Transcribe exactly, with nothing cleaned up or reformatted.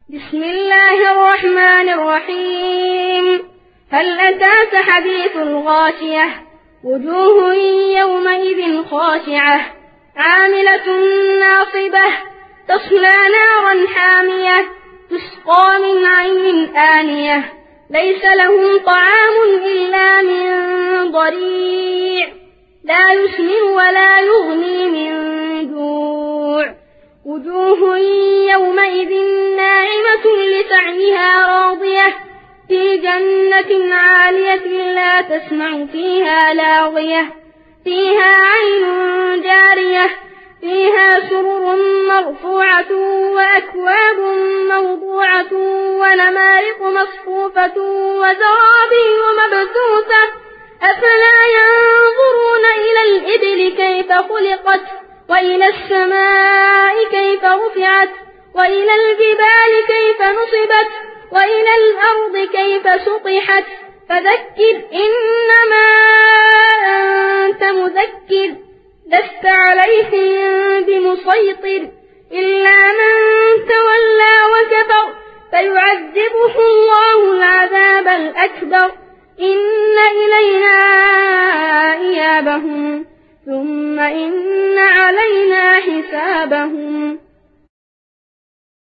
بسم الله الرحمن الرحيم. هل أتاك حديث الغاشية؟ وجوه يومئذ خاشعة عاملة ناصبة تصلى نارا حامية تسقى من عين آنية ليس لهم طعام إلا من ضريع لا يسمن ولا يغني من جوع. وجوه يومئذ ناعمة لسعيها راضية في جنة عالية لا تسمع فيها لاغية فيها عين جارية فيها سرر مرفوعة وأكواب موضوعة ونمارق مصفوفة وزرابي مبثوثة أفلا ينظرون إلى الإبل كيف خلقت وإلى السماء كيف رفعت وإلى الجبال كيف نصبت وإلى الأرض كيف سطحت فذكر إنما أنت مذكر لست عليهم بمسيطر إلا من تولى وكفر فيعذبه الله العذاب الأكبر إن إلينا إيابهم ثم إن علينا حسابهم.